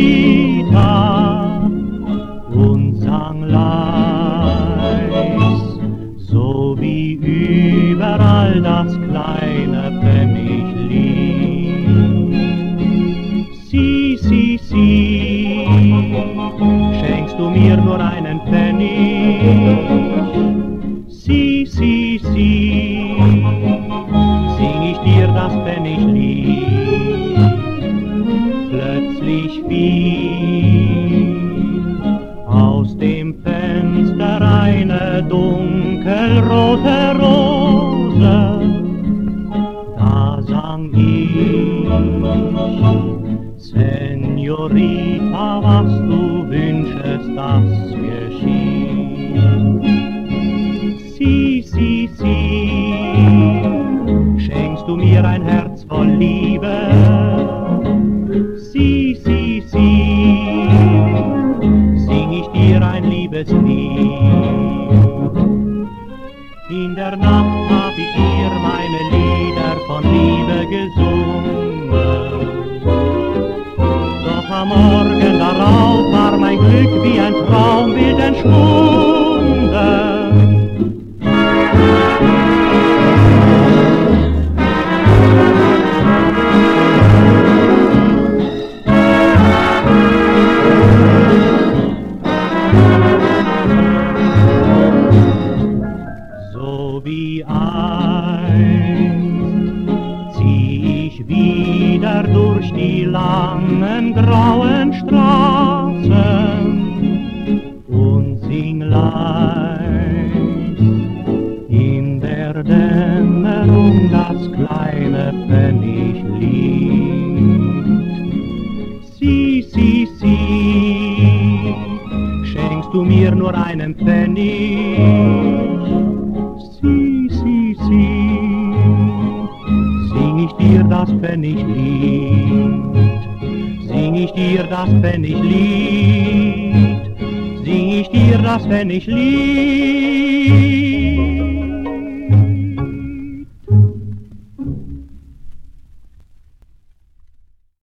Rosita und sang leis, so wie überall das kleine Pfenniglied. Si, si, si, schenkst du mir nur einen Pfennig? Si, si, si, sing ich dir das Pfenniglied. Plötzlich fiel aus dem Fenster eine dunkelrote Rose. Da sang ich, Senorita, was du wünschest, das geschieht. Si, si, si, schenkst du mir ein Herz voll Liebe? Si, si, si, sing ich dir ein Liebeslied. In der Nacht hab ich dir meine Lieder von Liebe gesungen. Doch am Morgen darauf war mein Glück wie ein Traumbild entschwunden. So wie einst zieh ich wieder durch die langen grauen Straßen und sing leis in der Dämmerung das kleine Pfenniglied. Si, si, si, schenkst du mir nur einen Pfennig? Si, si, si, sing ich dir das Pfenniglied, sing ich dir das Pfenniglied, sing ich dir das Pfenniglied.